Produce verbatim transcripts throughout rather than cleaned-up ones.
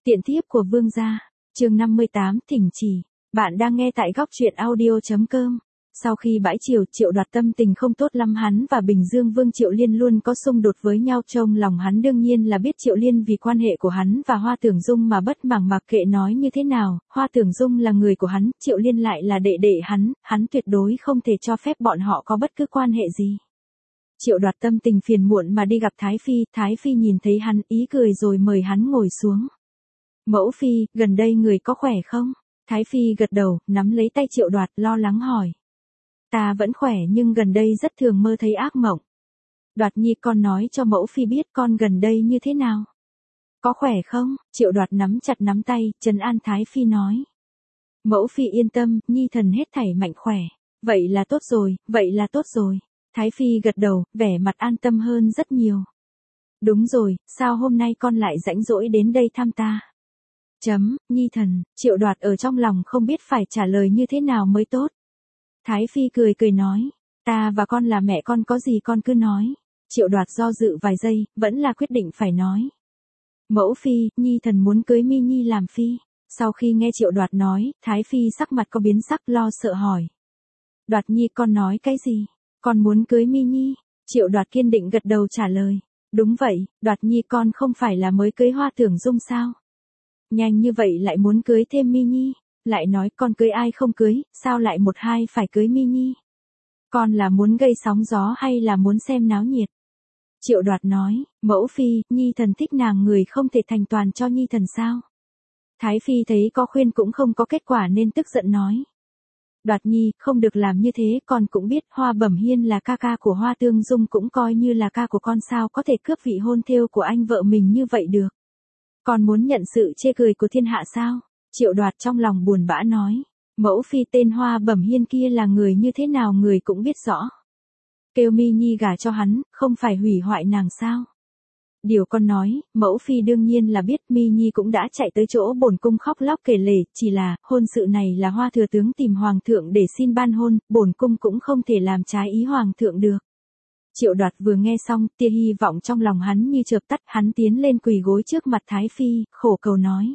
Tiện thiếp của vương gia, chương năm mươi tám, thỉnh chỉ. Bạn đang nghe tại góc truyện audio.com. Sau khi bãi triều, Triệu Đoạt tâm tình không tốt lắm, hắn và Bình Dương Vương Triệu Liên luôn có xung đột với nhau, trong lòng hắn đương nhiên là biết Triệu Liên vì quan hệ của hắn và Hoa Tưởng Dung mà bất màng, mặc kệ nói như thế nào, Hoa Tưởng Dung là người của hắn, Triệu Liên lại là đệ đệ hắn, hắn tuyệt đối không thể cho phép bọn họ có bất cứ quan hệ gì. Triệu Đoạt tâm tình phiền muộn mà đi gặp Thái Phi, Thái Phi nhìn thấy hắn ý cười rồi mời hắn ngồi xuống. Mẫu Phi, gần đây người có khỏe không? Thái Phi gật đầu, nắm lấy tay Triệu Đoạt, lo lắng hỏi. Ta vẫn khỏe nhưng gần đây rất thường mơ thấy ác mộng. Đoạt nhi, con nói cho mẫu Phi biết con gần đây như thế nào. Có khỏe không? Triệu Đoạt nắm chặt nắm tay, trấn an Thái Phi nói. Mẫu Phi yên tâm, nhi thần hết thảy mạnh khỏe. Vậy là tốt rồi, vậy là tốt rồi. Thái Phi gật đầu, vẻ mặt an tâm hơn rất nhiều. Đúng rồi, sao hôm nay con lại rãnh rỗi đến đây thăm ta? Chấm, nhi thần, Triệu Đoạt ở trong lòng không biết phải trả lời như thế nào mới tốt. Thái Phi cười cười nói, ta và con là mẹ con, có gì con cứ nói. Triệu Đoạt do dự vài giây, vẫn là quyết định phải nói. Mẫu Phi, nhi thần muốn cưới Mi Nhi làm phi. Sau khi nghe Triệu Đoạt nói, Thái Phi sắc mặt có biến sắc, lo sợ hỏi. Đoạt nhi, con nói cái gì? Con muốn cưới Mi Nhi? Triệu Đoạt kiên định gật đầu trả lời. Đúng vậy, Đoạt nhi, con không phải là mới cưới Hoa Tưởng Dung sao? Nhanh như vậy lại muốn cưới thêm Mi Nhi, lại nói con cưới ai không cưới, sao lại một hai phải cưới Mi Nhi? Con là muốn gây sóng gió hay là muốn xem náo nhiệt? Triệu Đoạt nói, mẫu Phi, nhi thần thích nàng, người không thể thành toàn cho nhi thần sao? Thái Phi thấy có khuyên cũng không có kết quả nên tức giận nói. Đoạt nhi, không được làm như thế, con cũng biết Hoa Bẩm Hiên là ca ca của Hoa Tương Dung, cũng coi như là ca của con, sao có thể cướp vị hôn thêu của anh vợ mình như vậy được? Con muốn nhận sự chê cười của thiên hạ sao? Triệu Đoạt trong lòng buồn bã nói. Mẫu Phi, tên Hoa Bẩm Hiên kia là người như thế nào người cũng biết rõ. Kêu Mi Nhi gả cho hắn, không phải hủy hoại nàng sao? Điều con nói, mẫu Phi đương nhiên là biết, Mi Nhi cũng đã chạy tới chỗ bổn cung khóc lóc kể lể, chỉ là, hôn sự này là Hoa thừa tướng tìm hoàng thượng để xin ban hôn, bổn cung cũng không thể làm trái ý hoàng thượng được. Triệu Đoạt vừa nghe xong, tia hy vọng trong lòng hắn như chợp tắt, hắn tiến lên quỳ gối trước mặt Thái Phi, khổ cầu nói.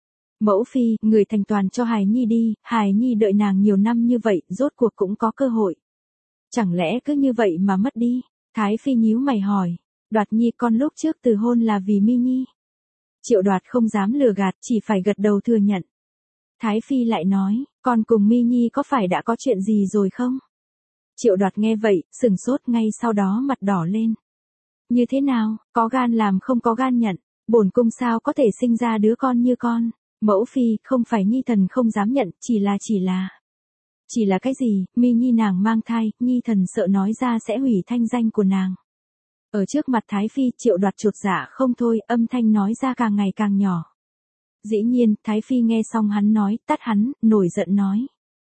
Mẫu Phi, người thành toàn cho Hài Nhi đi, Hài Nhi đợi nàng nhiều năm như vậy, rốt cuộc cũng có cơ hội. Chẳng lẽ cứ như vậy mà mất đi? Thái Phi nhíu mày hỏi. Đoạt nhi, con lúc trước từ hôn là vì Mi Nhi. Triệu Đoạt không dám lừa gạt, chỉ phải gật đầu thừa nhận. Thái Phi lại nói, con cùng Mi Nhi có phải đã có chuyện gì rồi không? Triệu Đoạt nghe vậy, sừng sốt, ngay sau đó mặt đỏ lên. Như thế nào, có gan làm không có gan nhận, bổn cung sao có thể sinh ra đứa con như con? Mẫu Phi, không phải nhi thần không dám nhận, chỉ là chỉ là... Chỉ là cái gì? Mi Nhi nàng mang thai, nhi thần sợ nói ra sẽ hủy thanh danh của nàng. Ở trước mặt Thái Phi, Triệu Đoạt chột dạ không thôi, âm thanh nói ra càng ngày càng nhỏ. Dĩ nhiên, Thái Phi nghe xong hắn nói, tắt hắn, nổi giận nói.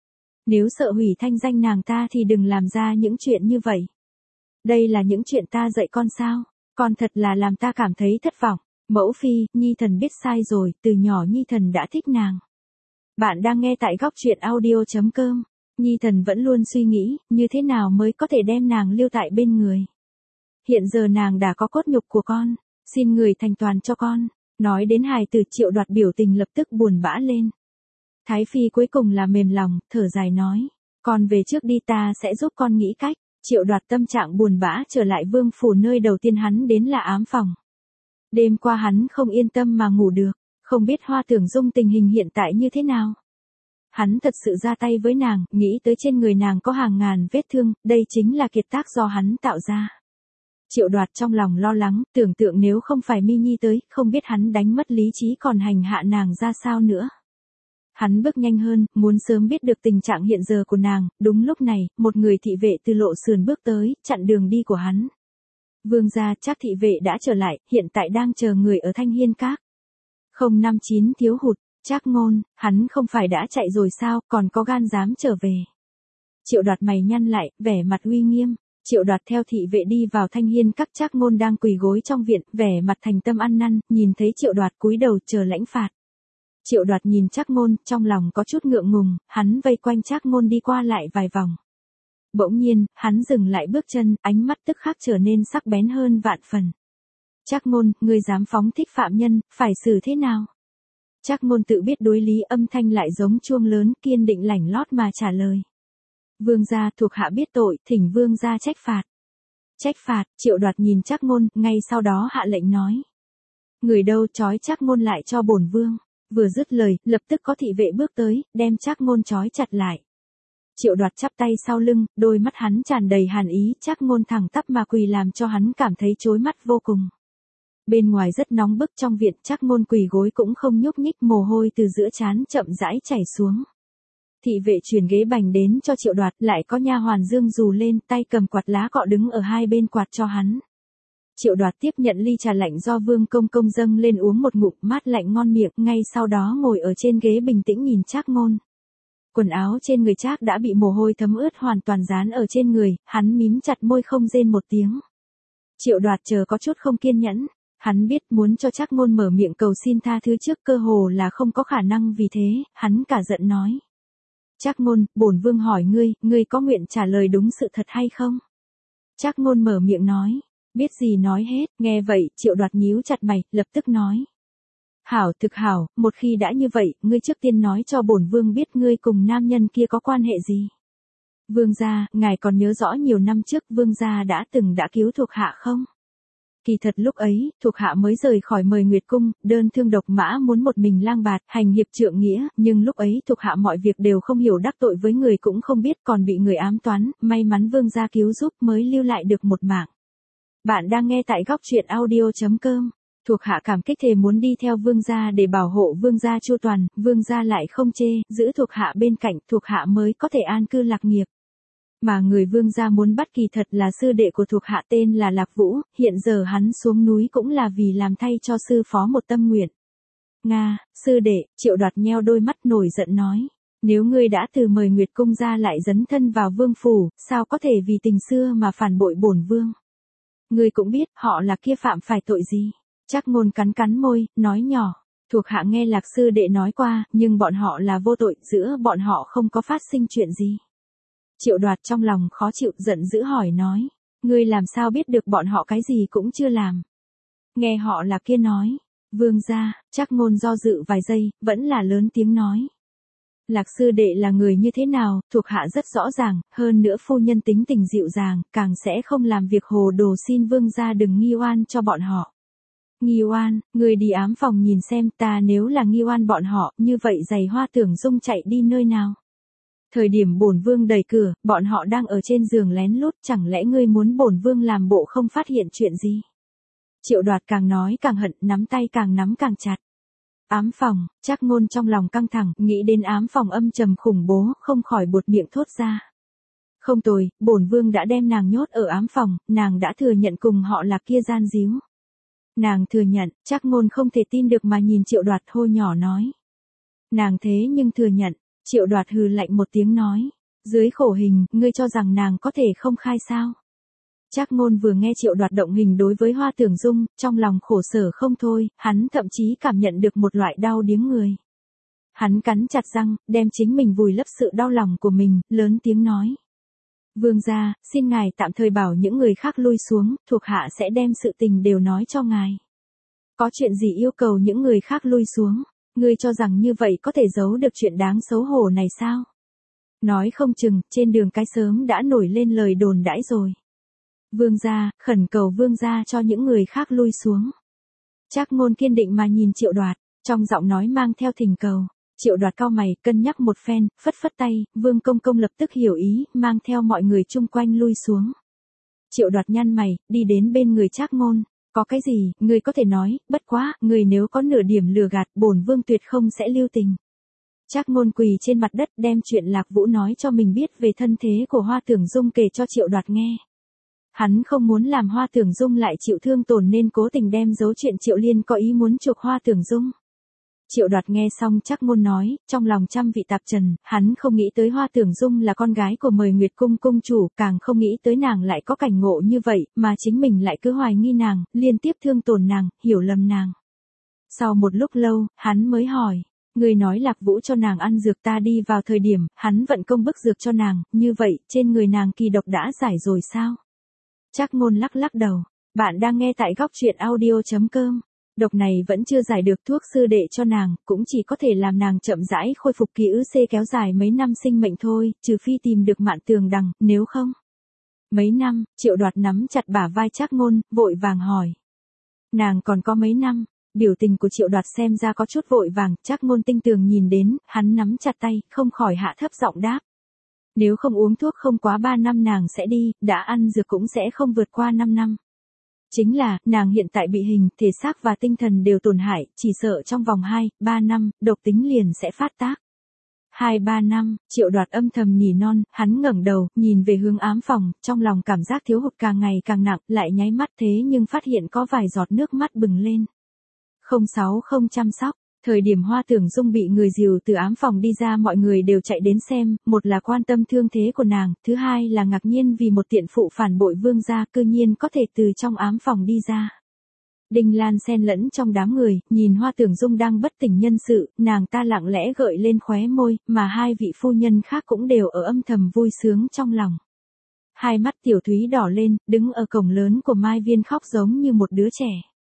Nếu sợ hủy thanh danh nàng ta thì đừng làm ra những chuyện như vậy. Đây là những chuyện ta dạy con sao? Con thật là làm ta cảm thấy thất vọng. Mẫu Phi, nhi thần biết sai rồi, từ nhỏ nhi thần đã thích nàng. Bạn đang nghe tại góc truyện audio.com. Nhi thần vẫn luôn suy nghĩ, như thế nào mới có thể đem nàng lưu tại bên người. Hiện giờ nàng đã có cốt nhục của con, xin người thành toàn cho con. Nói đến hài tử, Triệu Đoạt biểu tình lập tức buồn bã lên. Thái Phi cuối cùng là mềm lòng, thở dài nói. Con về trước đi, ta sẽ giúp con nghĩ cách. Triệu Đoạt tâm trạng buồn bã trở lại vương phủ, nơi đầu tiên hắn đến là ám phòng. Đêm qua hắn không yên tâm mà ngủ được, không biết Hoa Tưởng Dung tình hình hiện tại như thế nào. Hắn thật sự ra tay với nàng, nghĩ tới trên người nàng có hàng ngàn vết thương, đây chính là kiệt tác do hắn tạo ra. Triệu Đoạt trong lòng lo lắng, tưởng tượng nếu không phải Mi Nhi tới, không biết hắn đánh mất lý trí còn hành hạ nàng ra sao nữa. Hắn bước nhanh hơn, muốn sớm biết được tình trạng hiện giờ của nàng, đúng lúc này, một người thị vệ từ lộ sườn bước tới, chặn đường đi của hắn. Vương gia, Trác thị vệ đã trở lại, hiện tại đang chờ người ở Thanh Hiên Các. không năm chín thiếu hụt, Trác Ngôn, hắn không phải đã chạy rồi sao, còn có gan dám trở về. Triệu Đoạt mày nhăn lại, vẻ mặt uy nghiêm. Triệu Đoạt theo thị vệ đi vào Thanh Hiên Các, Trác Ngôn đang quỳ gối trong viện, vẻ mặt thành tâm ăn năn, nhìn thấy Triệu Đoạt cúi đầu chờ lãnh phạt. Triệu Đoạt nhìn Trác Ngôn, trong lòng có chút ngượng ngùng, hắn vây quanh Trác Ngôn đi qua lại vài vòng. Bỗng nhiên, hắn dừng lại bước chân, ánh mắt tức khắc trở nên sắc bén hơn vạn phần. Trác Ngôn, ngươi dám phóng thích phạm nhân, phải xử thế nào? Trác Ngôn tự biết đối lý, âm thanh lại giống chuông lớn, kiên định lảnh lót mà trả lời. Vương gia, thuộc hạ biết tội, thỉnh vương gia trách phạt. Trách phạt? Triệu Đoạt nhìn Trác Ngôn, ngay sau đó hạ lệnh nói. Người đâu, trói Trác Ngôn lại cho bổn vương. Vừa dứt lời, lập tức có thị vệ bước tới, đem Trác Ngôn trói chặt lại. Triệu Đoạt chắp tay sau lưng, đôi mắt hắn tràn đầy hàn ý, Trác Ngôn thẳng tắp mà quỳ làm cho hắn cảm thấy chói mắt vô cùng. Bên ngoài rất nóng bức, trong viện Trác Ngôn quỳ gối cũng không nhúc nhích, mồ hôi từ giữa trán chậm rãi chảy xuống. Thị vệ truyền ghế bành đến cho Triệu Đoạt, lại có nha hoàn dương dù lên, tay cầm quạt lá cọ đứng ở hai bên quạt cho hắn. Triệu Đoạt tiếp nhận ly trà lạnh do Vương Công Công dâng lên uống một ngụm, mát lạnh ngon miệng, ngay sau đó ngồi ở trên ghế bình tĩnh nhìn Trác Ngôn. Quần áo trên người Trác đã bị mồ hôi thấm ướt hoàn toàn dán ở trên người, hắn mím chặt môi không rên một tiếng. Triệu Đoạt chờ có chút không kiên nhẫn, hắn biết muốn cho Trác Ngôn mở miệng cầu xin tha thứ trước cơ hồ là không có khả năng, vì thế, hắn cả giận nói. Trác Ngôn, bổn vương hỏi ngươi, ngươi có nguyện trả lời đúng sự thật hay không? Trác Ngôn mở miệng nói, biết gì nói hết, nghe vậy, Triệu Đoạt nhíu chặt mày, lập tức nói. Hảo, thực hảo, một khi đã như vậy, ngươi trước tiên nói cho bổn vương biết ngươi cùng nam nhân kia có quan hệ gì. Vương gia, ngài còn nhớ rõ nhiều năm trước vương gia đã từng đã cứu thuộc hạ không? Kỳ thật lúc ấy, thuộc hạ mới rời khỏi Mời Nguyệt Cung, đơn thương độc mã muốn một mình lang bạt, hành hiệp trượng nghĩa, nhưng lúc ấy thuộc hạ mọi việc đều không hiểu, đắc tội với người cũng không biết, còn bị người ám toán, may mắn vương gia cứu giúp mới lưu lại được một mạng. Bạn đang nghe tại góc truyện audio chấm com. Thuộc hạ cảm kích thề muốn đi theo vương gia để bảo hộ vương gia chu toàn, vương gia lại không chê, giữ thuộc hạ bên cạnh, thuộc hạ mới có thể an cư lạc nghiệp. Mà người vương gia muốn bắt kỳ thật là sư đệ của thuộc hạ tên là Lạc Vũ, hiện giờ hắn xuống núi cũng là vì làm thay cho sư phó một tâm nguyện. Nga, sư đệ, Triệu Đoạt nheo đôi mắt nổi giận nói. Nếu ngươi đã từ Mời Nguyệt Cung ra lại dấn thân vào vương phủ, sao có thể vì tình xưa mà phản bội bổn vương? Ngươi cũng biết, họ là kia phạm phải tội gì? Trác Ngôn cắn cắn môi, nói nhỏ. Thuộc hạ nghe Lạc sư đệ nói qua, nhưng bọn họ là vô tội, giữa bọn họ không có phát sinh chuyện gì. Triệu Đoạt trong lòng khó chịu, giận dữ hỏi nói. Ngươi làm sao biết được bọn họ cái gì cũng chưa làm? Nghe họ là kia nói. Vương gia, Trác Ngôn do dự vài giây, vẫn là lớn tiếng nói. Lạc sư đệ là người như thế nào, thuộc hạ rất rõ ràng, hơn nữa phu nhân tính tình dịu dàng, càng sẽ không làm việc hồ đồ, xin vương gia đừng nghi oan cho bọn họ. Nghi oan, người đi ám phòng nhìn xem, ta nếu là nghi oan bọn họ, như vậy giày Hoa Tưởng Dung chạy đi nơi nào? Thời điểm bổn vương đẩy cửa, bọn họ đang ở trên giường lén lút, chẳng lẽ ngươi muốn bổn vương làm bộ không phát hiện chuyện gì? Triệu Đoạt càng nói càng hận, nắm tay càng nắm càng chặt. Ám phòng, Trác Ngôn trong lòng căng thẳng, nghĩ đến ám phòng âm trầm khủng bố, không khỏi buột miệng thốt ra. Không tồi, bổn vương đã đem nàng nhốt ở ám phòng, nàng đã thừa nhận cùng họ là kia gian díu. Nàng thừa nhận, Trác Ngôn không thể tin được mà nhìn Triệu Đoạt hô nhỏ nói. Nàng thế nhưng thừa nhận, Triệu Đoạt hừ lạnh một tiếng nói. Dưới khổ hình, ngươi cho rằng nàng có thể không khai sao? Trác Ngôn vừa nghe Triệu Đoạt động hình đối với Hoa Tưởng Dung, trong lòng khổ sở không thôi, hắn thậm chí cảm nhận được một loại đau điếng người. Hắn cắn chặt răng, đem chính mình vùi lấp sự đau lòng của mình, lớn tiếng nói. Vương gia, xin ngài tạm thời bảo những người khác lui xuống, thuộc hạ sẽ đem sự tình đều nói cho ngài. Có chuyện gì yêu cầu những người khác lui xuống, ngươi cho rằng như vậy có thể giấu được chuyện đáng xấu hổ này sao? Nói không chừng, trên đường cái sớm đã nổi lên lời đồn đãi rồi. Vương gia, khẩn cầu vương gia cho những người khác lui xuống. Trác Ngôn kiên định mà nhìn Triệu Đoạt, trong giọng nói mang theo thỉnh cầu. Triệu Đoạt cau mày, cân nhắc một phen, phất phất tay, Vương Công Công lập tức hiểu ý, mang theo mọi người chung quanh lui xuống. Triệu Đoạt nhăn mày, đi đến bên người Trác Ngôn, có cái gì, người có thể nói, bất quá, người nếu có nửa điểm lừa gạt, bổn vương tuyệt không sẽ lưu tình. Trác Ngôn quỳ trên mặt đất đem chuyện Lạc Vũ nói cho mình biết về thân thế của Hoa Tưởng Dung kể cho Triệu Đoạt nghe. Hắn không muốn làm Hoa Tưởng Dung lại chịu thương tổn nên cố tình đem giấu chuyện Triệu Liên có ý muốn chuộc Hoa Tưởng Dung. Triệu Đoạt nghe xong Trác Ngôn nói, trong lòng trăm vị tạp trần, hắn không nghĩ tới Hoa Tưởng Dung là con gái của Mời Nguyệt Cung cung chủ, càng không nghĩ tới nàng lại có cảnh ngộ như vậy, mà chính mình lại cứ hoài nghi nàng, liên tiếp thương tổn nàng, hiểu lầm nàng. Sau một lúc lâu, hắn mới hỏi, người nói Lạc Vũ cho nàng ăn dược, ta đi vào thời điểm, hắn vận công bức dược cho nàng, như vậy, trên người nàng kỳ độc đã giải rồi sao? Trác Ngôn lắc lắc đầu, bạn đang nghe tại góc truyện audio chấm com. Độc này vẫn chưa giải được, thuốc sư đệ cho nàng, cũng chỉ có thể làm nàng chậm rãi khôi phục ký ức, kéo dài mấy năm sinh mệnh thôi, trừ phi tìm được Mạn Tường Đằng, nếu không. Mấy năm, Triệu Đoạt nắm chặt bả vai Trác Ngôn, vội vàng hỏi. Nàng còn có mấy năm? Biểu tình của Triệu Đoạt xem ra có chút vội vàng, Trác Ngôn tinh tường nhìn đến, hắn nắm chặt tay, không khỏi hạ thấp giọng đáp. Nếu không uống thuốc không quá ba năm nàng sẽ đi, đã ăn dược cũng sẽ không vượt qua năm năm. Chính là, nàng hiện tại bị hình, thể xác và tinh thần đều tổn hại, chỉ sợ trong vòng hai, ba năm, độc tính liền sẽ phát tác. hai ba năm, Triệu Đoạt âm thầm nỉ non, hắn ngẩng đầu, nhìn về hướng ám phòng, trong lòng cảm giác thiếu hụt càng ngày càng nặng, lại nháy mắt thế nhưng phát hiện có vài giọt nước mắt bừng lên. không sáu không chăm sóc. Thời điểm Hoa Tưởng Dung bị người dìu từ ám phòng đi ra, mọi người đều chạy đến xem, một là quan tâm thương thế của nàng, thứ hai là ngạc nhiên vì một tiện phụ phản bội vương gia cư nhiên có thể từ trong ám phòng đi ra. Đinh Lan xen lẫn trong đám người, nhìn Hoa Tưởng Dung đang bất tỉnh nhân sự, nàng ta lặng lẽ gợi lên khóe môi, mà hai vị phu nhân khác cũng đều ở âm thầm vui sướng trong lòng. Hai mắt Tiểu Thúy đỏ lên, đứng ở cổng lớn của Mai Viên khóc giống như một đứa trẻ.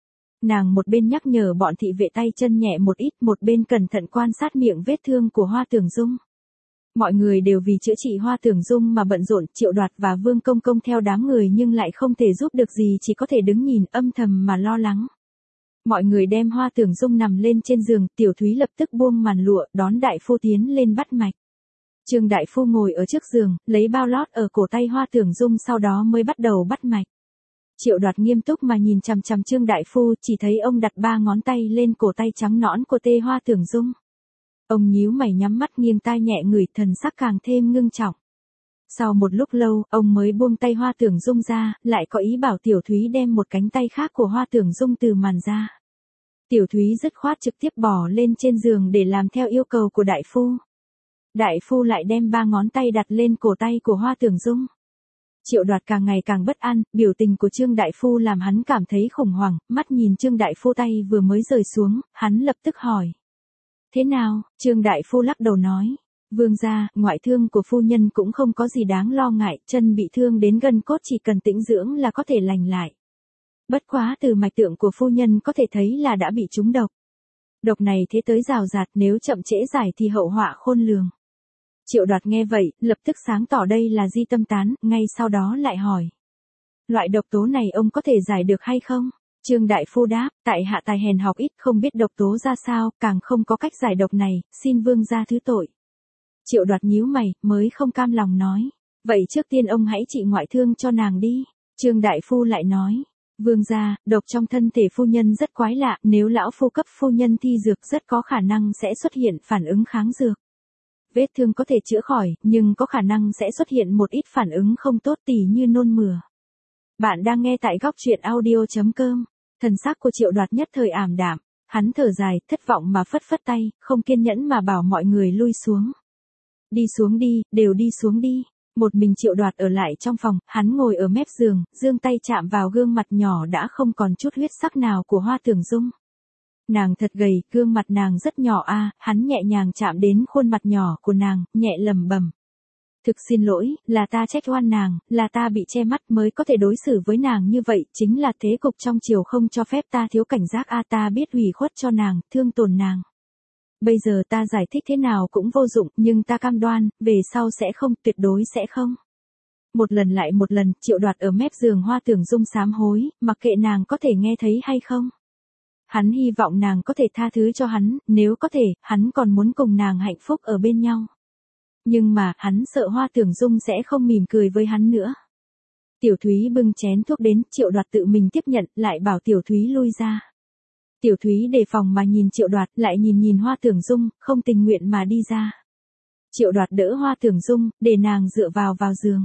Nàng một bên nhắc nhở bọn thị vệ tay chân nhẹ một ít, một bên cẩn thận quan sát miệng vết thương của Hoa Tưởng Dung. Mọi người đều vì chữa trị Hoa Tưởng Dung mà bận rộn, Triệu Đoạt và Vương Công Công theo đám người nhưng lại không thể giúp được gì, chỉ có thể đứng nhìn âm thầm mà lo lắng. Mọi người đem Hoa Tưởng Dung nằm lên trên giường, Tiểu Thúy lập tức buông màn lụa, đón đại phu tiến lên bắt mạch. Trương đại phu ngồi ở trước giường, lấy bao lót ở cổ tay Hoa Tưởng Dung, sau đó mới bắt đầu bắt mạch. Triệu Đoạt nghiêm túc mà nhìn chằm chằm Trương đại phu, chỉ thấy ông đặt ba ngón tay lên cổ tay trắng nõn của tê Hoa Tưởng Dung. Ông nhíu mày nhắm mắt nghiêng tai nhẹ ngửi, thần sắc càng thêm ngưng trọng. Sau một lúc lâu, ông mới buông tay Hoa Tưởng Dung ra, lại có ý bảo Tiểu Thúy đem một cánh tay khác của Hoa Tưởng Dung từ màn ra. Tiểu Thúy dứt khoát trực tiếp bỏ lên trên giường để làm theo yêu cầu của đại phu. Đại phu lại đem ba ngón tay đặt lên cổ tay của Hoa Tưởng Dung. Triệu Đoạt càng ngày càng bất an, biểu tình của Trương đại phu làm hắn cảm thấy khủng hoảng, mắt nhìn Trương đại phu tay vừa mới rời xuống, hắn lập tức hỏi. Thế nào? Trương đại phu lắc đầu nói. Vương gia, ngoại thương của phu nhân cũng không có gì đáng lo ngại, chân bị thương đến gân cốt chỉ cần tĩnh dưỡng là có thể lành lại. Bất quá từ mạch tượng của phu nhân có thể thấy là đã bị trúng độc. Độc này thế tới rào rạt, nếu chậm trễ giải thì hậu họa khôn lường. Triệu Đoạt nghe vậy, lập tức sáng tỏ đây là di tâm tán, ngay sau đó lại hỏi. Loại độc tố này ông có thể giải được hay không? Trương đại phu đáp, tại hạ tài hèn học ít, không biết độc tố ra sao, càng không có cách giải độc này, xin vương gia thứ tội. Triệu Đoạt nhíu mày, mới không cam lòng nói. Vậy trước tiên ông hãy trị ngoại thương cho nàng đi. Trương đại phu lại nói. Vương gia, độc trong thân thể phu nhân rất quái lạ, nếu lão phu cấp phu nhân thi dược rất có khả năng sẽ xuất hiện phản ứng kháng dược. Vết thương có thể chữa khỏi, nhưng có khả năng sẽ xuất hiện một ít phản ứng không tốt, tỉ như nôn mửa. Bạn đang nghe tại góc truyện audio chấm com. Thần sắc của Triệu Đoạt nhất thời ảm đạm, hắn thở dài, thất vọng mà phất phất tay, không kiên nhẫn mà bảo mọi người lui xuống. Đi xuống đi, đều đi xuống đi. Một mình Triệu Đoạt ở lại trong phòng, hắn ngồi ở mép giường, giương tay chạm vào gương mặt nhỏ đã không còn chút huyết sắc nào của Hoa Tưởng Dung. Nàng thật gầy, gương mặt nàng rất nhỏ a, à, hắn nhẹ nhàng chạm đến khuôn mặt nhỏ của nàng, nhẹ lẩm bẩm. Thực xin lỗi, là ta trách oan nàng, là ta bị che mắt mới có thể đối xử với nàng như vậy, chính là thế cục trong triều không cho phép ta thiếu cảnh giác a, à, ta biết hủy khuất cho nàng, thương tổn nàng. Bây giờ ta giải thích thế nào cũng vô dụng, nhưng ta cam đoan, về sau sẽ không, tuyệt đối sẽ không. Một lần lại một lần, Triệu Đoạt ở mép giường Hoa Tưởng Dung sám hối, mặc kệ nàng có thể nghe thấy hay không. Hắn hy vọng nàng có thể tha thứ cho hắn, nếu có thể, hắn còn muốn cùng nàng hạnh phúc ở bên nhau. Nhưng mà, hắn sợ Hoa Tưởng Dung sẽ không mỉm cười với hắn nữa. Tiểu Thúy bưng chén thuốc đến, Triệu Đoạt tự mình tiếp nhận, lại bảo Tiểu Thúy lui ra. Tiểu Thúy đề phòng mà nhìn Triệu Đoạt, lại nhìn nhìn Hoa Tưởng Dung, không tình nguyện mà đi ra. Triệu Đoạt đỡ Hoa Tưởng Dung, để nàng dựa vào vào giường.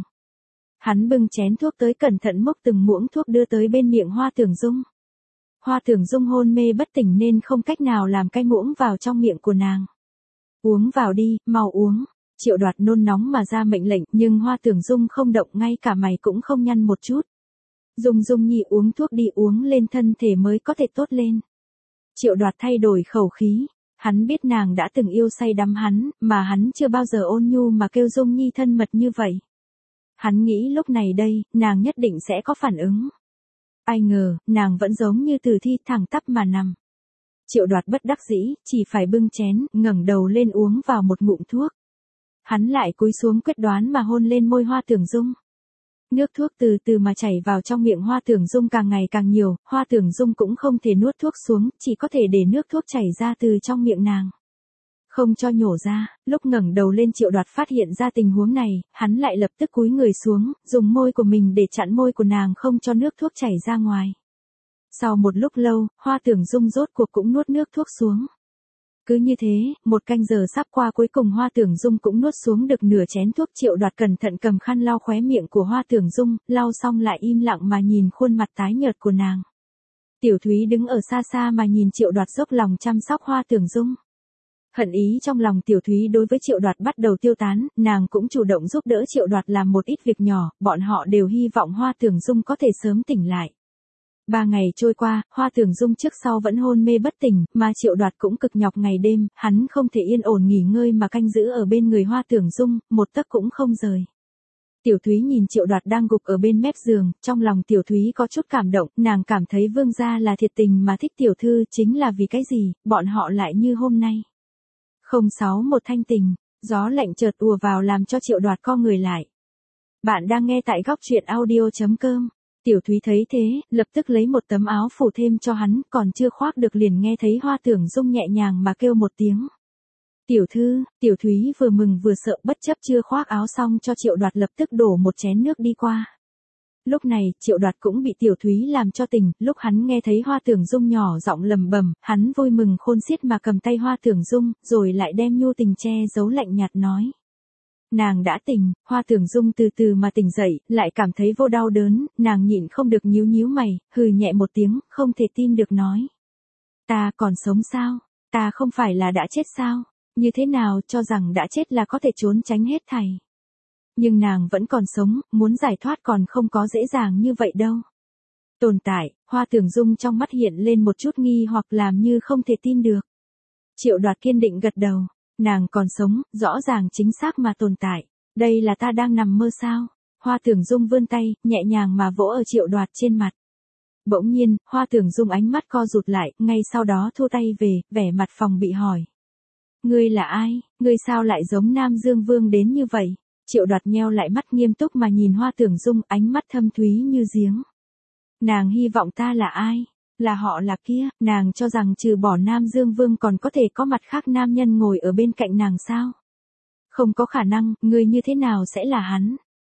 Hắn bưng chén thuốc tới, cẩn thận múc từng muỗng thuốc đưa tới bên miệng Hoa Tưởng Dung. Hoa Tưởng Dung hôn mê bất tỉnh nên không cách nào làm cái muỗng vào trong miệng của nàng. Uống vào đi, mau uống. Triệu Đoạt nôn nóng mà ra mệnh lệnh, nhưng Hoa Tưởng Dung không động, ngay cả mày cũng không nhăn một chút. Dung Dung nhi uống thuốc đi, uống lên thân thể mới có thể tốt lên. Triệu Đoạt thay đổi khẩu khí, hắn biết nàng đã từng yêu say đắm hắn, mà hắn chưa bao giờ ôn nhu mà kêu Dung nhi thân mật như vậy. Hắn nghĩ lúc này đây, nàng nhất định sẽ có phản ứng. Ai ngờ, nàng vẫn giống như tử thi thẳng tắp mà nằm. Triệu Đoạt bất đắc dĩ, chỉ phải bưng chén, ngẩng đầu lên uống vào một ngụm thuốc. Hắn lại cúi xuống quyết đoán mà hôn lên môi Hoa Tưởng Dung. Nước thuốc từ từ mà chảy vào trong miệng Hoa Tưởng Dung càng ngày càng nhiều, Hoa Tưởng Dung cũng không thể nuốt thuốc xuống, chỉ có thể để nước thuốc chảy ra từ trong miệng nàng. Không cho nhổ ra, lúc ngẩng đầu lên Triệu Đoạt phát hiện ra tình huống này, hắn lại lập tức cúi người xuống, dùng môi của mình để chặn môi của nàng không cho nước thuốc chảy ra ngoài. Sau một lúc lâu, Hoa Tưởng Dung rốt cuộc cũng nuốt nước thuốc xuống. Cứ như thế, một canh giờ sắp qua cuối cùng Hoa Tưởng Dung cũng nuốt xuống được nửa chén thuốc. Triệu Đoạt cẩn thận cầm khăn lau khóe miệng của Hoa Tưởng Dung, lau xong lại im lặng mà nhìn khuôn mặt tái nhợt của nàng. Tiểu Thúy đứng ở xa xa mà nhìn Triệu Đoạt dốc lòng chăm sóc Hoa Tưởng Dung. Hận ý trong lòng Tiểu Thúy đối với Triệu Đoạt bắt đầu tiêu tán, nàng cũng chủ động giúp đỡ Triệu Đoạt làm một ít việc nhỏ, bọn họ đều hy vọng Hoa Tưởng Dung có thể sớm tỉnh lại. Ba ngày trôi qua, Hoa Tưởng Dung trước sau vẫn hôn mê bất tỉnh, mà Triệu Đoạt cũng cực nhọc ngày đêm, hắn không thể yên ổn nghỉ ngơi mà canh giữ ở bên người Hoa Tưởng Dung, một tấc cũng không rời. Tiểu Thúy nhìn Triệu Đoạt đang gục ở bên mép giường, trong lòng Tiểu Thúy có chút cảm động, nàng cảm thấy Vương gia là thiệt tình mà thích tiểu thư, chính là vì cái gì, bọn họ lại như hôm nay. Không sáu một thanh tình, gió lạnh chợt ùa vào làm cho Triệu Đoạt co người lại. Bạn đang nghe tại góc truyện audio chấm com. Tiểu Thúy thấy thế, lập tức lấy một tấm áo phủ thêm cho hắn, còn chưa khoác được liền nghe thấy Hoa Tưởng Dung nhẹ nhàng mà kêu một tiếng. Tiểu thư, Tiểu Thúy vừa mừng vừa sợ, bất chấp chưa khoác áo xong cho Triệu Đoạt lập tức đổ một chén nước đi qua. Lúc này, Triệu Đoạt cũng bị Tiểu Thúy làm cho tỉnh, lúc hắn nghe thấy Hoa Tưởng Dung nhỏ giọng lầm bầm, hắn vui mừng khôn xiết mà cầm tay Hoa Tưởng Dung, rồi lại đem nhu tình che giấu lạnh nhạt nói. Nàng đã tỉnh. Hoa Tưởng Dung từ từ mà tỉnh dậy, lại cảm thấy vô đau đớn, nàng nhịn không được nhíu nhíu mày, hừ nhẹ một tiếng, không thể tin được nói. Ta còn sống sao? Ta không phải là đã chết sao? Như thế nào cho rằng đã chết là có thể trốn tránh hết thảy. Nhưng nàng vẫn còn sống, muốn giải thoát còn không có dễ dàng như vậy đâu. Tồn tại, Hoa Tưởng Dung trong mắt hiện lên một chút nghi hoặc làm như không thể tin được. Triệu Đoạt kiên định gật đầu. Nàng còn sống, rõ ràng chính xác mà tồn tại. Đây là ta đang nằm mơ sao? Hoa Tưởng Dung vươn tay, nhẹ nhàng mà vỗ ở Triệu Đoạt trên mặt. Bỗng nhiên, Hoa Tưởng Dung ánh mắt co rụt lại, ngay sau đó thu tay về, vẻ mặt phòng bị hỏi. Ngươi là ai? Ngươi sao lại giống Nam Dương Vương đến như vậy? Triệu Đoạt nheo lại mắt nghiêm túc mà nhìn Hoa Tưởng Dung, ánh mắt thâm thúy như giếng. Nàng hy vọng ta là ai? Là họ là kia, nàng cho rằng trừ bỏ Nam Dương Vương còn có thể có mặt khác nam nhân ngồi ở bên cạnh nàng sao? Không có khả năng, ngươi như thế nào sẽ là hắn?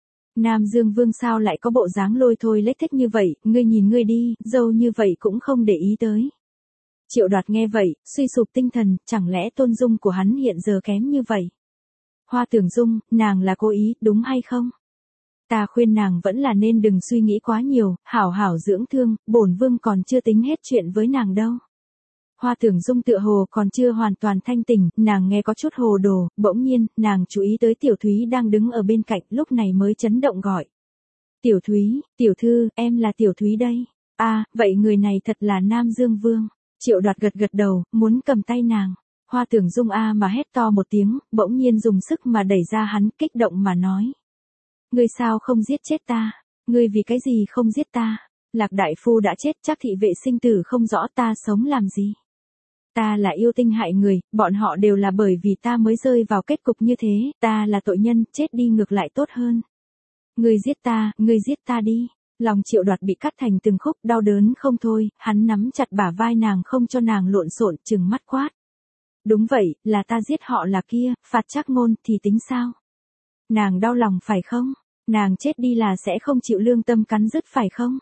Nam Dương Vương sao lại có bộ dáng lôi thôi lết thích như vậy, ngươi nhìn ngươi đi, dâu như vậy cũng không để ý tới. Triệu Đoạt nghe vậy, suy sụp tinh thần, chẳng lẽ tôn dung của hắn hiện giờ kém như vậy? Hoa Tưởng Dung, nàng là cố ý, đúng hay không? Ta khuyên nàng vẫn là nên đừng suy nghĩ quá nhiều, hảo hảo dưỡng thương, bổn vương còn chưa tính hết chuyện với nàng đâu. Hoa Tưởng Dung tựa hồ còn chưa hoàn toàn thanh tỉnh, nàng nghe có chút hồ đồ, bỗng nhiên, nàng chú ý tới Tiểu Thúy đang đứng ở bên cạnh, lúc này mới chấn động gọi. Tiểu Thúy, tiểu thư, em là Tiểu Thúy đây. À, vậy người này thật là Nam Dương Vương. Triệu Đoạt gật gật đầu, muốn cầm tay nàng. Hoa Tưởng Dung a mà hét to một tiếng, bỗng nhiên dùng sức mà đẩy ra hắn, kích động mà nói. Ngươi sao không giết chết ta? Ngươi vì cái gì không giết ta? Lạc đại phu đã chết, chắc thị vệ sinh tử không rõ, ta sống làm gì? Ta là yêu tinh hại người, bọn họ đều là bởi vì ta mới rơi vào kết cục như thế, ta là tội nhân, chết đi ngược lại tốt hơn. Ngươi giết ta, ngươi giết ta đi. Lòng Triệu Đoạt bị cắt thành từng khúc, đau đớn không thôi, hắn nắm chặt bả vai nàng không cho nàng lộn xộn, trừng mắt quát. Đúng vậy, là ta giết họ là kia, phạt Trác Ngôn thì tính sao? Nàng đau lòng phải không? Nàng chết đi là sẽ không chịu lương tâm cắn rứt phải không?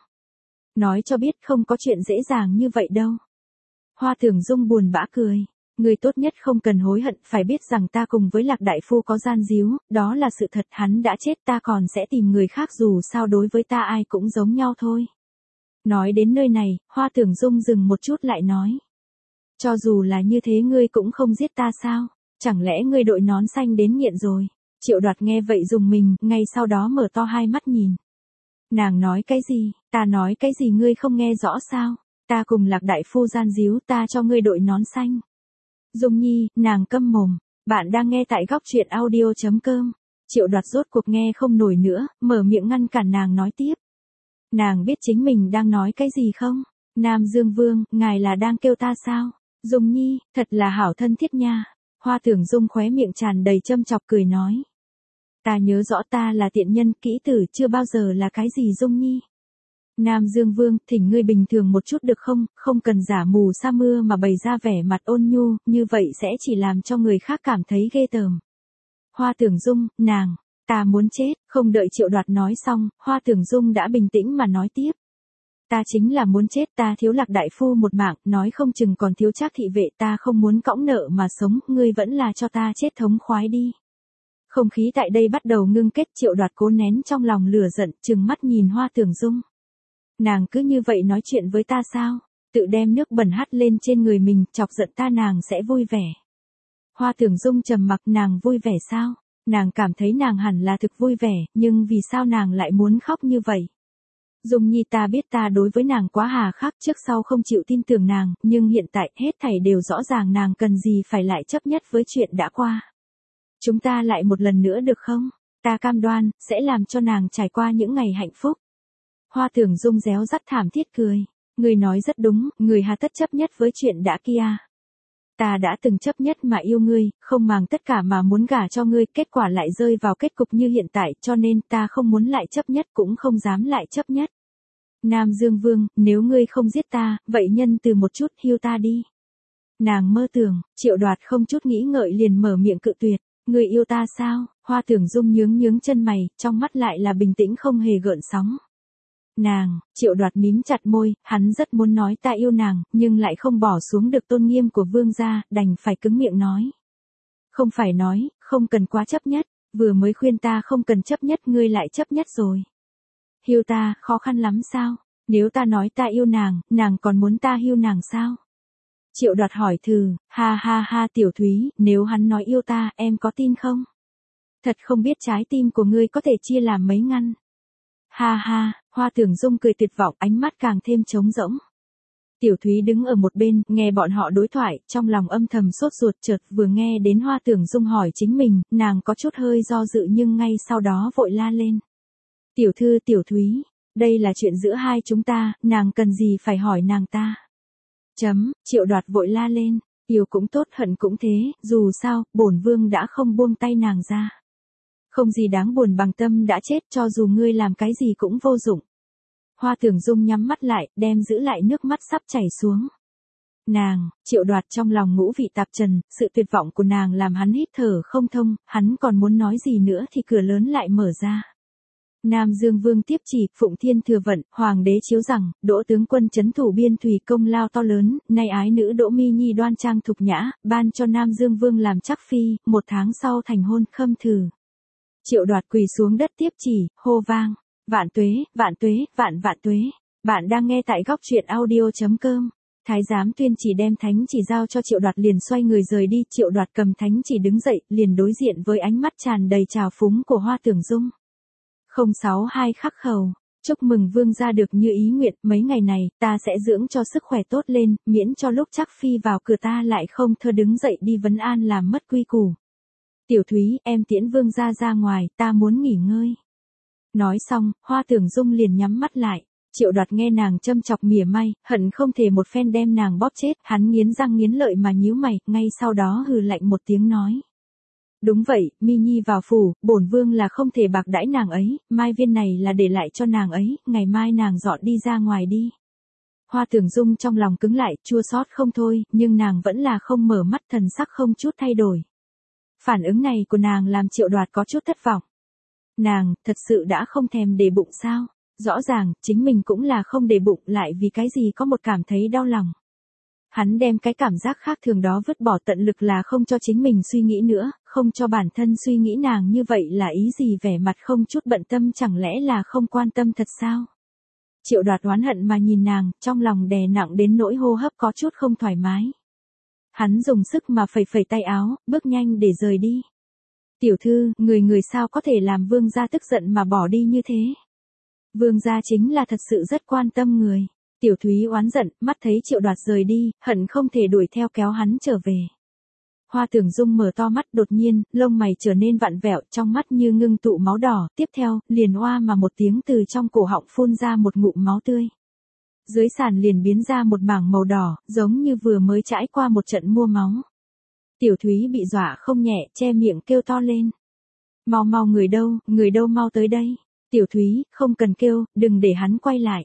Nói cho biết không có chuyện dễ dàng như vậy đâu. Hoa Tưởng Dung buồn bã cười. Người tốt nhất không cần hối hận, phải biết rằng ta cùng với Lạc đại phu có gian díu, đó là sự thật, hắn đã chết, ta còn sẽ tìm người khác, dù sao đối với ta ai cũng giống nhau thôi. Nói đến nơi này, Hoa Tưởng Dung dừng một chút lại nói. Cho dù là như thế ngươi cũng không giết ta sao? Chẳng lẽ ngươi đội nón xanh đến nghiện rồi? Triệu Đoạt nghe vậy dùng mình, ngay sau đó mở to hai mắt nhìn. Nàng nói cái gì? Ta nói cái gì ngươi không nghe rõ sao? Ta cùng Lạc đại phu gian díu, ta cho ngươi đội nón xanh. Dung Nhi, nàng câm mồm. Bạn đang nghe tại góc truyện audio chấm com. Triệu Đoạt rốt cuộc nghe không nổi nữa, mở miệng ngăn cản nàng nói tiếp. Nàng biết chính mình đang nói cái gì không? Nam Dương Vương, ngài là đang kêu ta sao? Dung Nhi, thật là hảo thân thiết nha. Hoa Tưởng Dung khóe miệng tràn đầy châm chọc cười nói. Ta nhớ rõ ta là tiện nhân, kỹ tử chưa bao giờ là cái gì Dung Nhi. Nam Dương Vương, thỉnh ngươi bình thường một chút được không, không cần giả mù sa mưa mà bày ra vẻ mặt ôn nhu, như vậy sẽ chỉ làm cho người khác cảm thấy ghê tởm. Hoa Tưởng Dung, nàng, ta muốn chết, không đợi Triệu Đoạt nói xong, Hoa Tưởng Dung đã bình tĩnh mà nói tiếp. Ta chính là muốn chết, ta thiếu Lạc đại phu một mạng, nói không chừng còn thiếu Trác thị vệ, ta không muốn cõng nợ mà sống, ngươi vẫn là cho ta chết thống khoái đi. Không khí tại đây bắt đầu ngưng kết, Triệu Đoạt cố nén trong lòng lửa giận, trừng mắt nhìn Hoa Tưởng Dung. Nàng cứ như vậy nói chuyện với ta sao? Tự đem nước bẩn hắt lên trên người mình, chọc giận ta nàng sẽ vui vẻ. Hoa Tưởng Dung trầm mặc, nàng vui vẻ sao? Nàng cảm thấy nàng hẳn là thực vui vẻ, nhưng vì sao nàng lại muốn khóc như vậy? Dung Nhi, ta biết ta đối với nàng quá hà khắc, trước sau không chịu tin tưởng nàng, nhưng hiện tại hết thảy đều rõ ràng, nàng cần gì phải lại chấp nhất với chuyện đã qua. Chúng ta lại một lần nữa được không? Ta cam đoan, sẽ làm cho nàng trải qua những ngày hạnh phúc. Hoa Tưởng Dung réo rắt thảm thiết cười. Người nói rất đúng, người hà tất chấp nhất với chuyện đã kia. Ta đã từng chấp nhất mà yêu ngươi, không màng tất cả mà muốn gả cho ngươi, kết quả lại rơi vào kết cục như hiện tại, cho nên ta không muốn lại chấp nhất, cũng không dám lại chấp nhất. Nam Dương Vương, nếu ngươi không giết ta, vậy nhân từ một chút, hiu ta đi. Nàng mơ tưởng, Triệu Đoạt không chút nghĩ ngợi liền mở miệng cự tuyệt. Ngươi yêu ta sao? Hoa Tưởng Dung nhướng nhướng chân mày, trong mắt lại là bình tĩnh không hề gợn sóng. Nàng, Triệu Đoạt mím chặt môi, hắn rất muốn nói ta yêu nàng, nhưng lại không bỏ xuống được tôn nghiêm của vương gia, đành phải cứng miệng nói. Không phải nói, không cần quá chấp nhất, vừa mới khuyên ta không cần chấp nhất, ngươi lại chấp nhất rồi. Hiu ta, khó khăn lắm sao? Nếu ta nói ta yêu nàng, nàng còn muốn ta hiu nàng sao? Triệu Đoạt hỏi thử, ha ha ha Tiểu Thúy, nếu hắn nói yêu ta, em có tin không? Thật không biết trái tim của ngươi có thể chia làm mấy ngăn. Ha ha, Hoa Tưởng Dung cười tuyệt vọng, ánh mắt càng thêm trống rỗng. Tiểu Thúy đứng ở một bên, nghe bọn họ đối thoại, trong lòng âm thầm sốt ruột, chợt vừa nghe đến Hoa Tưởng Dung hỏi chính mình, nàng có chút hơi do dự nhưng ngay sau đó vội la lên. Tiểu thư Tiểu Thúy, đây là chuyện giữa hai chúng ta, nàng cần gì phải hỏi nàng ta. Chấm, Triệu Đoạt vội la lên, yêu cũng tốt hận cũng thế, dù sao, bổn vương đã không buông tay nàng ra. Không gì đáng buồn bằng tâm đã chết, cho dù ngươi làm cái gì cũng vô dụng. Hoa Tưởng Dung nhắm mắt lại, đem giữ lại nước mắt sắp chảy xuống. Nàng, Triệu Đoạt trong lòng ngũ vị tạp trần, sự tuyệt vọng của nàng làm hắn hít thở không thông, hắn còn muốn nói gì nữa thì cửa lớn lại mở ra. Nam Dương Vương tiếp chỉ, Phụng Thiên thừa vận, Hoàng đế chiếu rằng, Đỗ tướng quân trấn thủ biên thủy công lao to lớn, nay ái nữ Đỗ Mi Nhi đoan trang thục nhã, ban cho Nam Dương Vương làm chắc phi, một tháng sau thành hôn, khâm thử. Triệu Đoạt quỳ xuống đất tiếp chỉ, hô vang, vạn tuế, vạn tuế, vạn vạn tuế. Bạn đang nghe tại góc truyện audio chấm com. Thái giám tuyên chỉ đem thánh chỉ giao cho Triệu Đoạt liền xoay người rời đi, Triệu Đoạt cầm thánh chỉ đứng dậy, liền đối diện với ánh mắt tràn đầy trào phúng của Hoa Tưởng Dung. không sáu hai khắc khẩu, chúc mừng vương gia được như ý nguyện, mấy ngày này, ta sẽ dưỡng cho sức khỏe tốt lên, miễn cho lúc chắc phi vào cửa ta lại không thơ đứng dậy đi vấn an làm mất quy củ. Tiểu Thúy, em tiễn vương gia ra ngoài, ta muốn nghỉ ngơi. Nói xong, Hoa Tưởng Dung liền nhắm mắt lại. Triệu Đoạt nghe nàng châm chọc mỉa mai, hận không thể một phen đem nàng bóp chết, hắn nghiến răng nghiến lợi mà nhíu mày, ngay sau đó hừ lạnh một tiếng nói. Đúng vậy, Mi Nhi vào phủ, bổn vương là không thể bạc đãi nàng ấy, mai viên này là để lại cho nàng ấy, ngày mai nàng dọn đi ra ngoài đi. Hoa Tưởng Dung trong lòng cứng lại, chua xót không thôi, nhưng nàng vẫn là không mở mắt, thần sắc không chút thay đổi. Phản ứng này của nàng làm Triệu Đoạt có chút thất vọng. Nàng, thật sự đã không thèm để bụng sao? Rõ ràng, chính mình cũng là không để bụng, lại vì cái gì có một cảm thấy đau lòng. Hắn đem cái cảm giác khác thường đó vứt bỏ, tận lực là không cho chính mình suy nghĩ nữa, không cho bản thân suy nghĩ, nàng như vậy là ý gì, vẻ mặt không chút bận tâm, chẳng lẽ là không quan tâm thật sao? Triệu Đoạt oán hận mà nhìn nàng, trong lòng đè nặng đến nỗi hô hấp có chút không thoải mái. Hắn dùng sức mà phẩy phẩy tay áo, bước nhanh để rời đi. Tiểu thư, người người sao có thể làm vương gia tức giận mà bỏ đi như thế? Vương gia chính là thật sự rất quan tâm người. Tiểu Thúy oán giận, mắt thấy Triệu Đoạt rời đi, hận không thể đuổi theo kéo hắn trở về. Hoa Tưởng Dung mở to mắt, đột nhiên, lông mày trở nên vặn vẹo, trong mắt như ngưng tụ máu đỏ, tiếp theo, liền oa mà một tiếng từ trong cổ họng phun ra một ngụm máu tươi. Dưới sàn liền biến ra một mảng màu đỏ, giống như vừa mới trải qua một trận mua máu. Tiểu Thúy bị dọa không nhẹ, che miệng kêu to lên. Mau mau, người đâu, người đâu, mau tới đây. Tiểu Thúy, không cần kêu, đừng để hắn quay lại.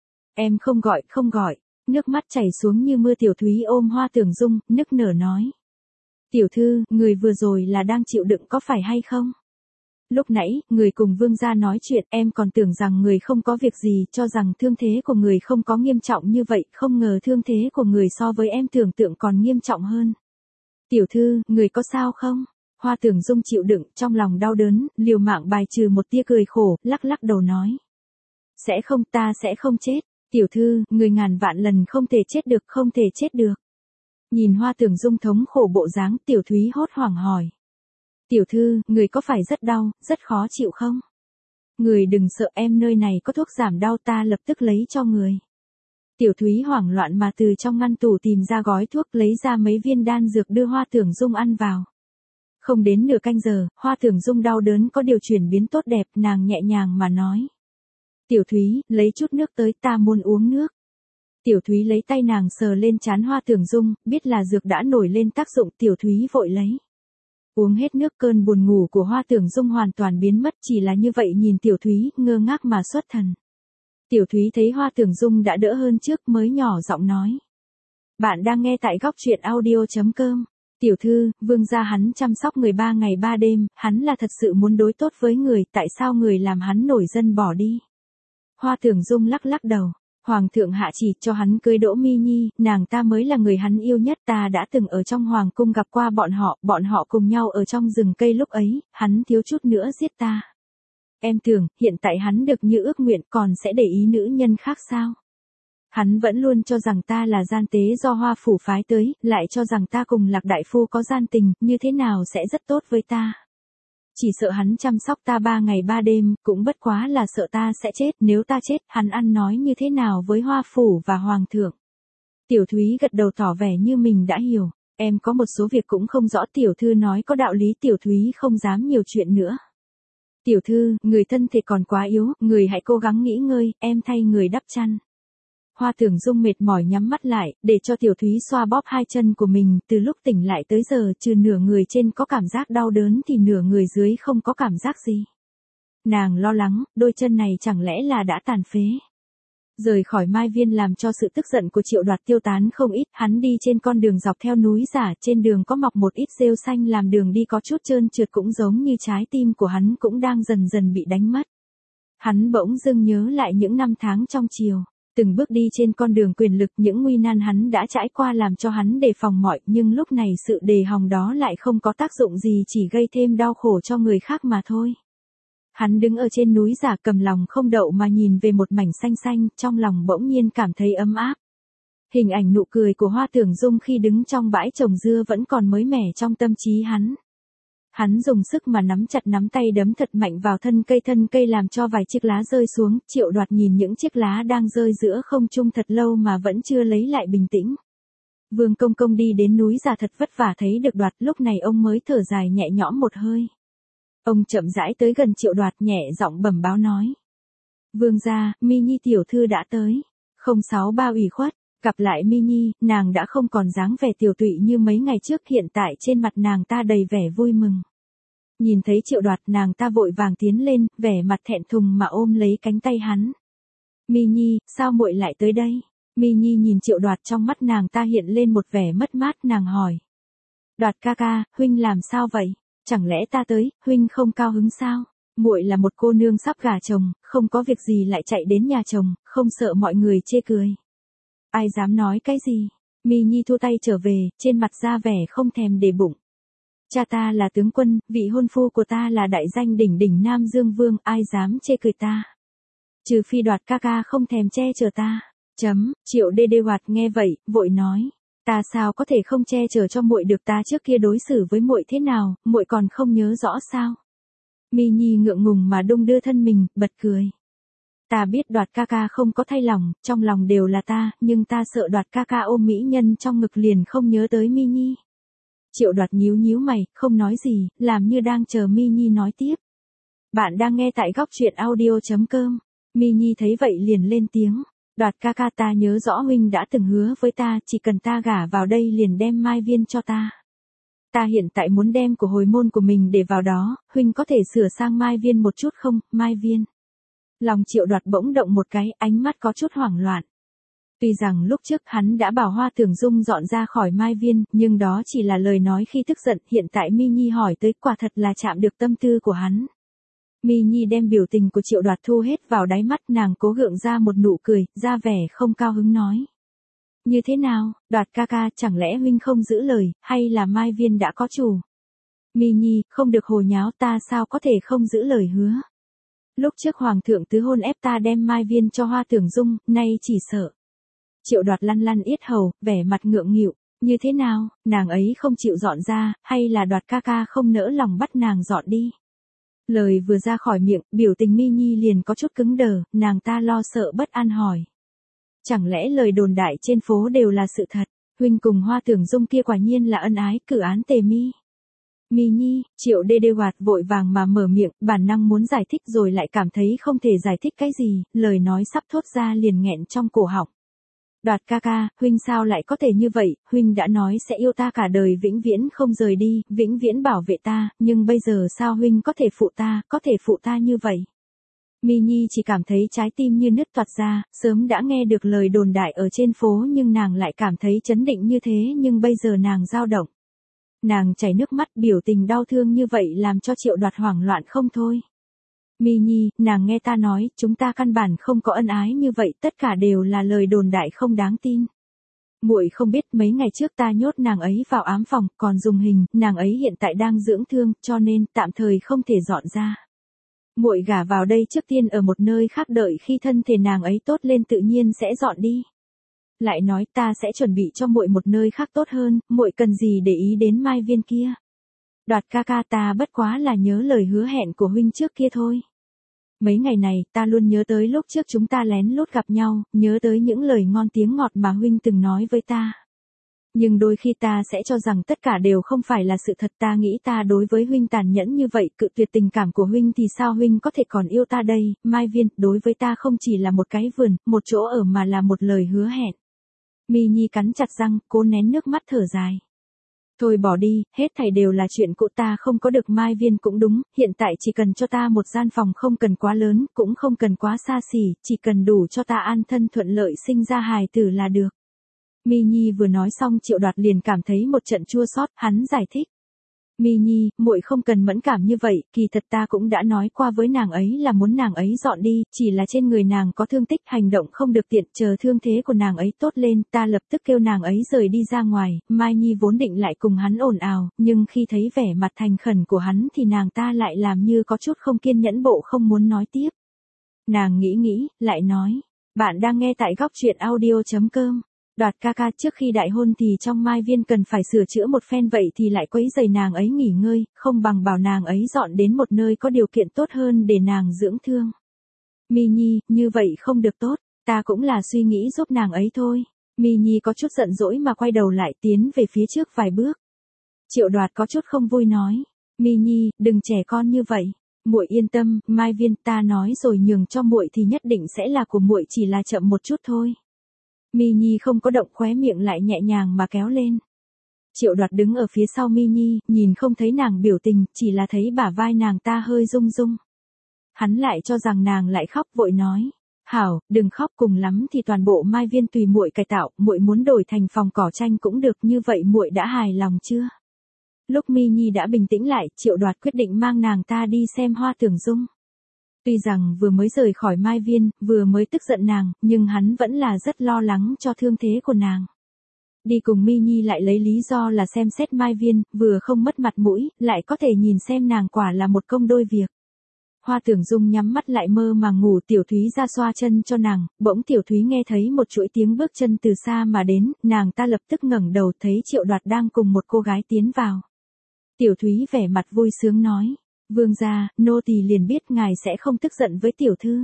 Em không gọi, không gọi. Nước mắt chảy xuống như mưa. Tiểu Thúy ôm Hoa Tưởng Dung, nức nở nói. Tiểu thư, người vừa rồi là đang chịu đựng có phải hay không? Lúc nãy, người cùng Vương gia nói chuyện, em còn tưởng rằng người không có việc gì, cho rằng thương thế của người không có nghiêm trọng như vậy, không ngờ thương thế của người so với em tưởng tượng còn nghiêm trọng hơn. Tiểu thư, người có sao không? Hoa Tưởng Dung chịu đựng, trong lòng đau đớn, liều mạng bài trừ một tia cười khổ, lắc lắc đầu nói. Sẽ không, ta sẽ không chết. Tiểu thư, người ngàn vạn lần không thể chết được, không thể chết được. Nhìn Hoa Tưởng Dung thống khổ bộ dáng, Tiểu Thúy hốt hoảng hỏi. Tiểu thư, người có phải rất đau, rất khó chịu không? Người đừng sợ, em nơi này có thuốc giảm đau, ta lập tức lấy cho người. Tiểu Thúy hoảng loạn mà từ trong ngăn tủ tìm ra gói thuốc, lấy ra mấy viên đan dược đưa Hoa Tưởng Dung ăn vào. Không đến nửa canh giờ, Hoa Tưởng Dung đau đớn có điều chuyển biến tốt đẹp, nàng nhẹ nhàng mà nói. Tiểu Thúy, lấy chút nước tới, ta muốn uống nước. Tiểu Thúy lấy tay nàng sờ lên trán Hoa Tưởng Dung, biết là dược đã nổi lên tác dụng, Tiểu Thúy vội lấy. Uống hết nước, cơn buồn ngủ của Hoa Tưởng Dung hoàn toàn biến mất, chỉ là như vậy nhìn Tiểu Thúy, ngơ ngác mà xuất thần. Tiểu Thúy thấy Hoa Tưởng Dung đã đỡ hơn trước mới nhỏ giọng nói. Bạn đang nghe tại góc truyện audio chấm com. Tiểu thư, Vương gia hắn chăm sóc người ba ngày ba đêm, hắn là thật sự muốn đối tốt với người, tại sao người làm hắn nổi dân bỏ đi? Hoa Tưởng Dung lắc lắc đầu. Hoàng thượng hạ chỉ cho hắn cưới Đỗ Mi Nhi, nàng ta mới là người hắn yêu nhất, ta đã từng ở trong hoàng cung gặp qua bọn họ, bọn họ cùng nhau ở trong rừng cây lúc ấy, hắn thiếu chút nữa giết ta. Em tưởng, hiện tại hắn được như ước nguyện còn sẽ để ý nữ nhân khác sao? Hắn vẫn luôn cho rằng ta là gian tế do Hoa phủ phái tới, lại cho rằng ta cùng Lạc đại phu có gian tình, như thế nào sẽ rất tốt với ta. Chỉ sợ hắn chăm sóc ta ba ngày ba đêm, cũng bất quá là sợ ta sẽ chết, nếu ta chết, hắn ăn nói như thế nào với Hoa phủ và Hoàng thượng. Tiểu Thúy gật đầu tỏ vẻ như mình đã hiểu, em có một số việc cũng không rõ. Tiểu thư nói có đạo lý. Tiểu Thúy không dám nhiều chuyện nữa. Tiểu thư, người thân thể còn quá yếu, người hãy cố gắng nghỉ ngơi, em thay người đắp chăn. Hoa Tưởng Dung mệt mỏi nhắm mắt lại, để cho Tiểu Thúy xoa bóp hai chân của mình, từ lúc tỉnh lại tới giờ trừ nửa người trên có cảm giác đau đớn thì nửa người dưới không có cảm giác gì. Nàng lo lắng, đôi chân này chẳng lẽ là đã tàn phế. Rời khỏi Mai Viên làm cho sự tức giận của Triệu Đoạt tiêu tán không ít, hắn đi trên con đường dọc theo núi giả, trên đường có mọc một ít rêu xanh làm đường đi có chút trơn trượt, cũng giống như trái tim của hắn cũng đang dần dần bị đánh mất. Hắn bỗng dưng nhớ lại những năm tháng trong triều. Từng bước đi trên con đường quyền lực, những nguy nan hắn đã trải qua làm cho hắn đề phòng mọi, nhưng lúc này sự đề phòng đó lại không có tác dụng gì, chỉ gây thêm đau khổ cho người khác mà thôi. Hắn đứng ở trên núi giả cầm lòng không đậu mà nhìn về một mảnh xanh xanh, trong lòng bỗng nhiên cảm thấy ấm áp. Hình ảnh nụ cười của Hoa Tưởng Dung khi đứng trong bãi trồng dưa vẫn còn mới mẻ trong tâm trí hắn. Hắn dùng sức mà nắm chặt nắm tay đấm thật mạnh vào thân cây thân cây làm cho vài chiếc lá rơi xuống. Triệu Đoạt nhìn những chiếc lá đang rơi giữa không trung thật lâu mà vẫn chưa lấy lại bình tĩnh. Vương công công đi đến núi giả thật vất vả thấy được Đoạt, lúc này ông mới thở dài nhẹ nhõm một hơi. Ông chậm rãi tới gần Triệu Đoạt nhẹ giọng bẩm báo nói. Vương gia, Mi Nhi tiểu thư đã tới. Không sáu ba ủy khuất. Gặp lại Mi Nhi, nàng đã không còn dáng vẻ tiều tụy như mấy ngày trước, hiện tại trên mặt nàng ta đầy vẻ vui mừng. Nhìn thấy Triệu Đoạt, nàng ta vội vàng tiến lên, vẻ mặt thẹn thùng mà ôm lấy cánh tay hắn. Mi Nhi, sao muội lại tới đây? Mi Nhi nhìn Triệu Đoạt, trong mắt nàng ta hiện lên một vẻ mất mát, nàng hỏi. Đoạt ca ca, huynh làm sao vậy? Chẳng lẽ ta tới, huynh không cao hứng sao? Muội là một cô nương sắp gả chồng, không có việc gì lại chạy đến nhà chồng, không sợ mọi người chê cười. Ai dám nói cái gì? Mi Nhi thu tay trở về, trên mặt ra vẻ không thèm để bụng. Cha ta là tướng quân, vị hôn phu của ta là đại danh đỉnh đỉnh Nam Dương Vương, ai dám chê cười ta? Trừ phi Đoạt ca ca không thèm che chở ta. Chấm, Triệu đê đê Hoạt nghe vậy, vội nói, ta sao có thể không che chở cho muội được, ta trước kia đối xử với muội thế nào, muội còn không nhớ rõ sao? Mi Nhi ngượng ngùng mà đung đưa thân mình, bật cười. Ta biết Đoạt ca ca không có thay lòng, trong lòng đều là ta, nhưng ta sợ Đoạt ca ca ôm mỹ nhân trong ngực liền không nhớ tới Mi Nhi. Triệu Đoạt nhíu nhíu mày, không nói gì, làm như đang chờ My Nhi nói tiếp. Bạn đang nghe tại góc truyện audio chấm com. My Nhi thấy vậy liền lên tiếng. Đoạt ca ca, ta nhớ rõ huynh đã từng hứa với ta, chỉ cần ta gả vào đây liền đem Mai Viên cho ta. Ta hiện tại muốn đem của hồi môn của mình để vào đó, huynh có thể sửa sang Mai Viên một chút không, Mai Viên? Lòng Triệu Đoạt bỗng động một cái, ánh mắt có chút hoảng loạn. Tuy rằng lúc trước hắn đã bảo Hoa Tưởng Dung dọn ra khỏi Mai Viên, nhưng đó chỉ là lời nói khi tức giận, hiện tại My Nhi hỏi tới quả thật là chạm được tâm tư của hắn. My Nhi đem biểu tình của Triệu Đoạt thu hết vào đáy mắt, nàng cố gượng ra một nụ cười, ra vẻ không cao hứng nói. Như thế nào, Đoạt ca ca, chẳng lẽ huynh không giữ lời, hay là Mai Viên đã có chủ? My Nhi, không được hồ nháo, ta sao có thể không giữ lời hứa? Lúc trước Hoàng thượng tứ hôn ép ta đem Mai Viên cho Hoa Tưởng Dung, nay chỉ sợ. Triệu Đoạt lăn lăn yết hầu, vẻ mặt ngượng nghịu, như thế nào, nàng ấy không chịu dọn ra, hay là Đoạt ca ca không nỡ lòng bắt nàng dọn đi? Lời vừa ra khỏi miệng, biểu tình My Nhi liền có chút cứng đờ, nàng ta lo sợ bất an hỏi. Chẳng lẽ lời đồn đại trên phố đều là sự thật, huynh cùng Hoa Tưởng Dung kia quả nhiên là ân ái, cử án tề mi. My Nhi, Triệu đê đê hoạt vội vàng mà mở miệng, bản năng muốn giải thích rồi lại cảm thấy không thể giải thích cái gì, lời nói sắp thốt ra liền nghẹn trong cổ họng. Đoạt ca ca, huynh sao lại có thể như vậy, huynh đã nói sẽ yêu ta cả đời vĩnh viễn không rời đi, vĩnh viễn bảo vệ ta, nhưng bây giờ sao huynh có thể phụ ta, có thể phụ ta như vậy? My Nhi chỉ cảm thấy trái tim như nứt toạc ra, sớm đã nghe được lời đồn đại ở trên phố nhưng nàng lại cảm thấy chấn định như thế, nhưng bây giờ nàng dao động. Nàng chảy nước mắt, biểu tình đau thương như vậy làm cho Triệu Đoạt hoảng loạn không thôi. My Nhi, nàng nghe ta nói, chúng ta căn bản không có ân ái như vậy, tất cả đều là lời đồn đại không đáng tin. Muội không biết mấy ngày trước ta nhốt nàng ấy vào ám phòng, còn dùng hình, nàng ấy hiện tại đang dưỡng thương, cho nên tạm thời không thể dọn ra. Muội gả vào đây trước tiên ở một nơi khác, đợi khi thân thể nàng ấy tốt lên tự nhiên sẽ dọn đi. Lại nói ta sẽ chuẩn bị cho muội một nơi khác tốt hơn, muội cần gì để ý đến Mai Viên kia. Đoạt ca ca, ta bất quá là nhớ lời hứa hẹn của huynh trước kia thôi. Mấy ngày này, ta luôn nhớ tới lúc trước chúng ta lén lút gặp nhau, nhớ tới những lời ngon tiếng ngọt mà huynh từng nói với ta. Nhưng đôi khi ta sẽ cho rằng tất cả đều không phải là sự thật, ta nghĩ ta đối với huynh tàn nhẫn như vậy, cự tuyệt tình cảm của huynh thì sao huynh có thể còn yêu ta đây, Mai Viên, đối với ta không chỉ là một cái vườn, một chỗ ở mà là một lời hứa hẹn. My Nhi cắn chặt răng, cố nén nước mắt thở dài. Thôi bỏ đi, hết thảy đều là chuyện cũ, ta không có được Mai Viên cũng đúng, hiện tại chỉ cần cho ta một gian phòng không cần quá lớn, cũng không cần quá xa xỉ, chỉ cần đủ cho ta an thân thuận lợi sinh ra hài tử là được. My Nhi vừa nói xong Triệu Đoạt liền cảm thấy một trận chua xót, hắn giải thích. My Nhi, muội không cần mẫn cảm như vậy, kỳ thật ta cũng đã nói qua với nàng ấy là muốn nàng ấy dọn đi, chỉ là trên người nàng có thương tích, hành động không được tiện, chờ thương thế của nàng ấy tốt lên, ta lập tức kêu nàng ấy rời đi ra ngoài. Mai Nhi vốn định lại cùng hắn ồn ào, nhưng khi thấy vẻ mặt thành khẩn của hắn thì nàng ta lại làm như có chút không kiên nhẫn, bộ không muốn nói tiếp. Nàng nghĩ nghĩ, lại nói, bạn đang nghe tại góc truyện audio chấm com. Đoạt ca ca, trước khi đại hôn thì trong Mai Viên cần phải sửa chữa một phen, vậy thì lại quấy rầy nàng ấy nghỉ ngơi, không bằng bảo nàng ấy dọn đến một nơi có điều kiện tốt hơn để nàng dưỡng thương. My Nhi, như vậy không được tốt, ta cũng là suy nghĩ giúp nàng ấy thôi. My Nhi có chút giận dỗi mà quay đầu lại tiến về phía trước vài bước. Triệu Đoạt có chút không vui nói, My Nhi, đừng trẻ con như vậy. Muội yên tâm, Mai Viên, ta nói rồi, nhường cho muội thì nhất định sẽ là của muội, chỉ là chậm một chút thôi. My Nhi không có động, khóe miệng lại nhẹ nhàng mà kéo lên. Triệu Đoạt đứng ở phía sau My Nhi, nhìn không thấy nàng biểu tình, chỉ là thấy bả vai nàng ta hơi rung rung. Hắn lại cho rằng nàng lại khóc, vội nói, hảo, đừng khóc, cùng lắm thì toàn bộ Mai Viên tùy muội cải tạo, muội muốn đổi thành phòng cỏ tranh cũng được, như vậy muội đã hài lòng chưa? Lúc My Nhi đã bình tĩnh lại, Triệu Đoạt quyết định mang nàng ta đi xem Hoa Tưởng Dung. Tuy rằng vừa mới rời khỏi Mai Viên, vừa mới tức giận nàng, nhưng hắn vẫn là rất lo lắng cho thương thế của nàng. Đi cùng My Nhi lại lấy lý do là xem xét Mai Viên, vừa không mất mặt mũi, lại có thể nhìn xem nàng quả là một công đôi việc. Hoa Tưởng Dung nhắm mắt lại mơ màng ngủ, Tiểu Thúy ra xoa chân cho nàng, bỗng Tiểu Thúy nghe thấy một chuỗi tiếng bước chân từ xa mà đến, nàng ta lập tức ngẩng đầu thấy Triệu Đoạt đang cùng một cô gái tiến vào. Tiểu Thúy vẻ mặt vui sướng nói, vương gia, nô tỳ liền biết ngài sẽ không tức giận với tiểu thư.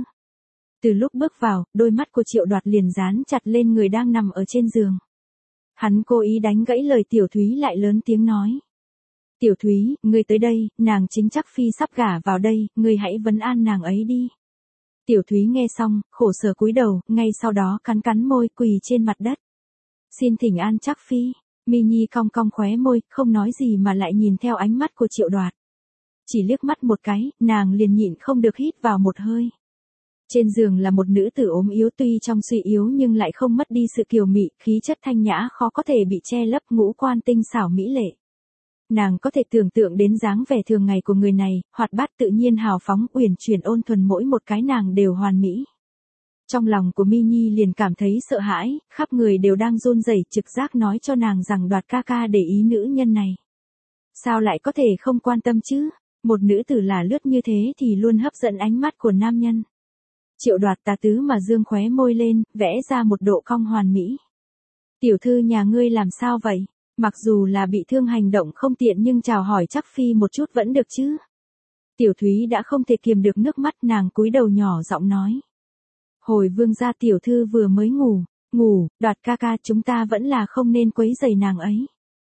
Từ lúc bước vào, đôi mắt của Triệu Đoạt liền dán chặt lên người đang nằm ở trên giường. Hắn cố ý đánh gãy lời Tiểu Thúy lại lớn tiếng nói, Tiểu Thúy, ngươi tới đây, nàng chính chắc phi sắp gả vào đây, ngươi hãy vấn an nàng ấy đi. Tiểu Thúy nghe xong, khổ sở cúi đầu, ngay sau đó cắn cắn môi quỳ trên mặt đất. Xin thỉnh an chắc phi. Mi Nhi cong cong khóe môi, không nói gì mà lại nhìn theo ánh mắt của Triệu Đoạt. Chỉ liếc mắt một cái, nàng liền nhịn không được hít vào một hơi. Trên giường là một nữ tử ốm yếu, tuy trong suy yếu nhưng lại không mất đi sự kiều mị, khí chất thanh nhã khó có thể bị che lấp, ngũ quan tinh xảo mỹ lệ. Nàng có thể tưởng tượng đến dáng vẻ thường ngày của người này, hoạt bát tự nhiên hào phóng, uyển chuyển ôn thuần, mỗi một cái nàng đều hoàn mỹ. Trong lòng của Mi Nhi liền cảm thấy sợ hãi, khắp người đều đang run rẩy, trực giác nói cho nàng rằng Đoạt ca ca để ý nữ nhân này. Sao lại có thể không quan tâm chứ? Một nữ tử là lướt như thế thì luôn hấp dẫn ánh mắt của nam nhân. Triệu Đoạt tà tứ mà dương khóe môi lên, vẽ ra một độ cong hoàn mỹ. Tiểu thư nhà ngươi làm sao vậy? Mặc dù là bị thương hành động không tiện nhưng chào hỏi chắc phi một chút vẫn được chứ? Tiểu Thúy đã không thể kiềm được nước mắt, nàng cúi đầu nhỏ giọng nói. Hồi vương gia tiểu thư vừa mới ngủ, ngủ, Đoạt ca ca, chúng ta vẫn là không nên quấy rầy nàng ấy.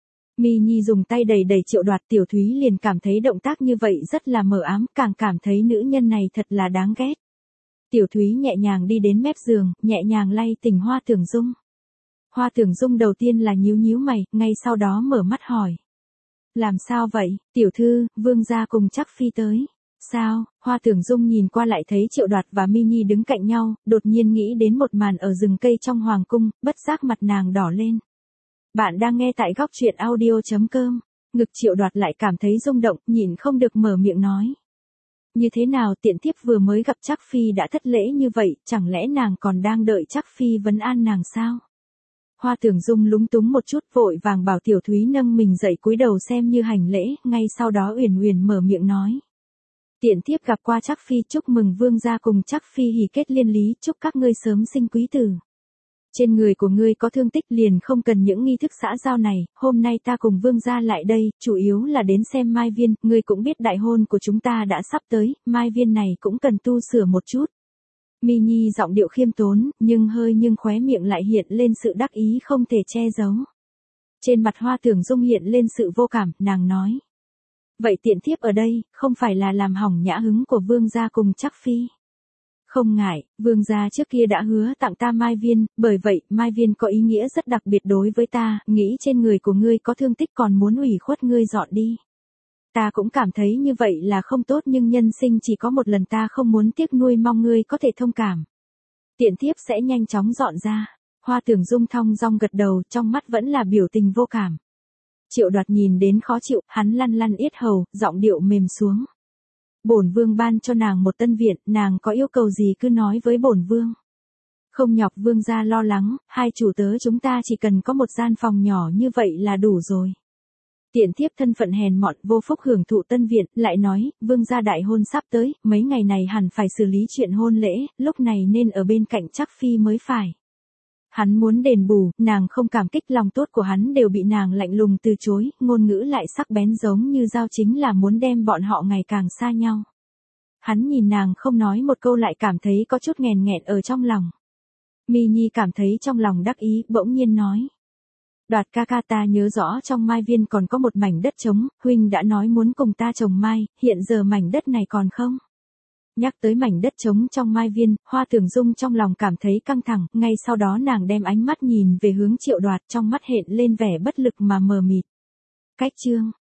Mi Nhi dùng tay đẩy đẩy Triệu Đoạt, Tiểu Thúy liền cảm thấy động tác như vậy rất là mờ ám, càng cảm thấy nữ nhân này thật là đáng ghét. Tiểu Thúy nhẹ nhàng đi đến mép giường, nhẹ nhàng lay tỉnh Hoa Tưởng Dung. Hoa Tưởng Dung đầu tiên là nhíu nhíu mày, ngay sau đó mở mắt hỏi. Làm sao vậy, tiểu thư, vương gia cùng chắc phi tới. Sao? Hoa Tưởng Dung nhìn qua lại thấy Triệu Đoạt và Mi Nhi đứng cạnh nhau, đột nhiên nghĩ đến một màn ở rừng cây trong hoàng cung, bất giác mặt nàng đỏ lên. Bạn đang nghe tại góc truyện audio chấm com. Ngực Triệu Đoạt lại cảm thấy rung động, nhịn không được mở miệng nói. Như thế nào, tiện thiếp vừa mới gặp chắc phi đã thất lễ như vậy, chẳng lẽ nàng còn đang đợi chắc phi vấn an nàng sao? Hoa Tưởng Dung lúng túng một chút, vội vàng bảo Tiểu Thúy nâng mình dậy cúi đầu xem như hành lễ, ngay sau đó uyển uyển mở miệng nói. Tiện thiếp gặp qua chắc phi, chúc mừng vương gia cùng chắc phi hỉ kết liên lý, chúc các ngươi sớm sinh quý tử. Trên người của ngươi có thương tích liền không cần những nghi thức xã giao này, hôm nay ta cùng vương gia lại đây, chủ yếu là đến xem Mai Viên, ngươi cũng biết đại hôn của chúng ta đã sắp tới, Mai Viên này cũng cần tu sửa một chút. Mi Nhi giọng điệu khiêm tốn, nhưng hơi nhưng khóe miệng lại hiện lên sự đắc ý không thể che giấu. Trên mặt Hoa Tưởng Dung hiện lên sự vô cảm, nàng nói. Vậy tiện thiếp ở đây, không phải là làm hỏng nhã hứng của vương gia cùng chắc phi. Không ngại, vương gia trước kia đã hứa tặng ta Mai Viên, bởi vậy, Mai Viên có ý nghĩa rất đặc biệt đối với ta, nghĩ trên người của ngươi có thương tích còn muốn ủy khuất ngươi dọn đi. Ta cũng cảm thấy như vậy là không tốt nhưng nhân sinh chỉ có một lần, ta không muốn tiếc nuôi, mong ngươi có thể thông cảm. Tiện thiếp sẽ nhanh chóng dọn ra. Hoa Tưởng Dung thong dong gật đầu, trong mắt vẫn là biểu tình vô cảm. Triệu Đoạt nhìn đến khó chịu, hắn lăn lăn yết hầu, giọng điệu mềm xuống. Bổn vương ban cho nàng một tân viện, nàng có yêu cầu gì cứ nói với bổn vương. Không nhọc vương gia lo lắng, hai chủ tớ chúng ta chỉ cần có một gian phòng nhỏ như vậy là đủ rồi. Tiện thiếp thân phận hèn mọn vô phúc hưởng thụ tân viện, lại nói, vương gia đại hôn sắp tới, mấy ngày này hẳn phải xử lý chuyện hôn lễ, lúc này nên ở bên cạnh chắc phi mới phải. Hắn muốn đền bù, nàng không cảm kích, lòng tốt của hắn đều bị nàng lạnh lùng từ chối, ngôn ngữ lại sắc bén giống như dao, chính là muốn đem bọn họ ngày càng xa nhau. Hắn nhìn nàng không nói một câu lại cảm thấy có chút nghèn nghẹn ở trong lòng. Mi Nhi cảm thấy trong lòng đắc ý, bỗng nhiên nói. Đoạt ca ca, ta nhớ rõ trong Mai Viên còn có một mảnh đất trống, huynh đã nói muốn cùng ta trồng mai, hiện giờ mảnh đất này còn không? Nhắc tới mảnh đất trống trong Mai Viên, Hoa Tưởng Dung trong lòng cảm thấy căng thẳng, ngay sau đó nàng đem ánh mắt nhìn về hướng Triệu Đoạt, trong mắt hiện lên vẻ bất lực mà mờ mịt. Cách chương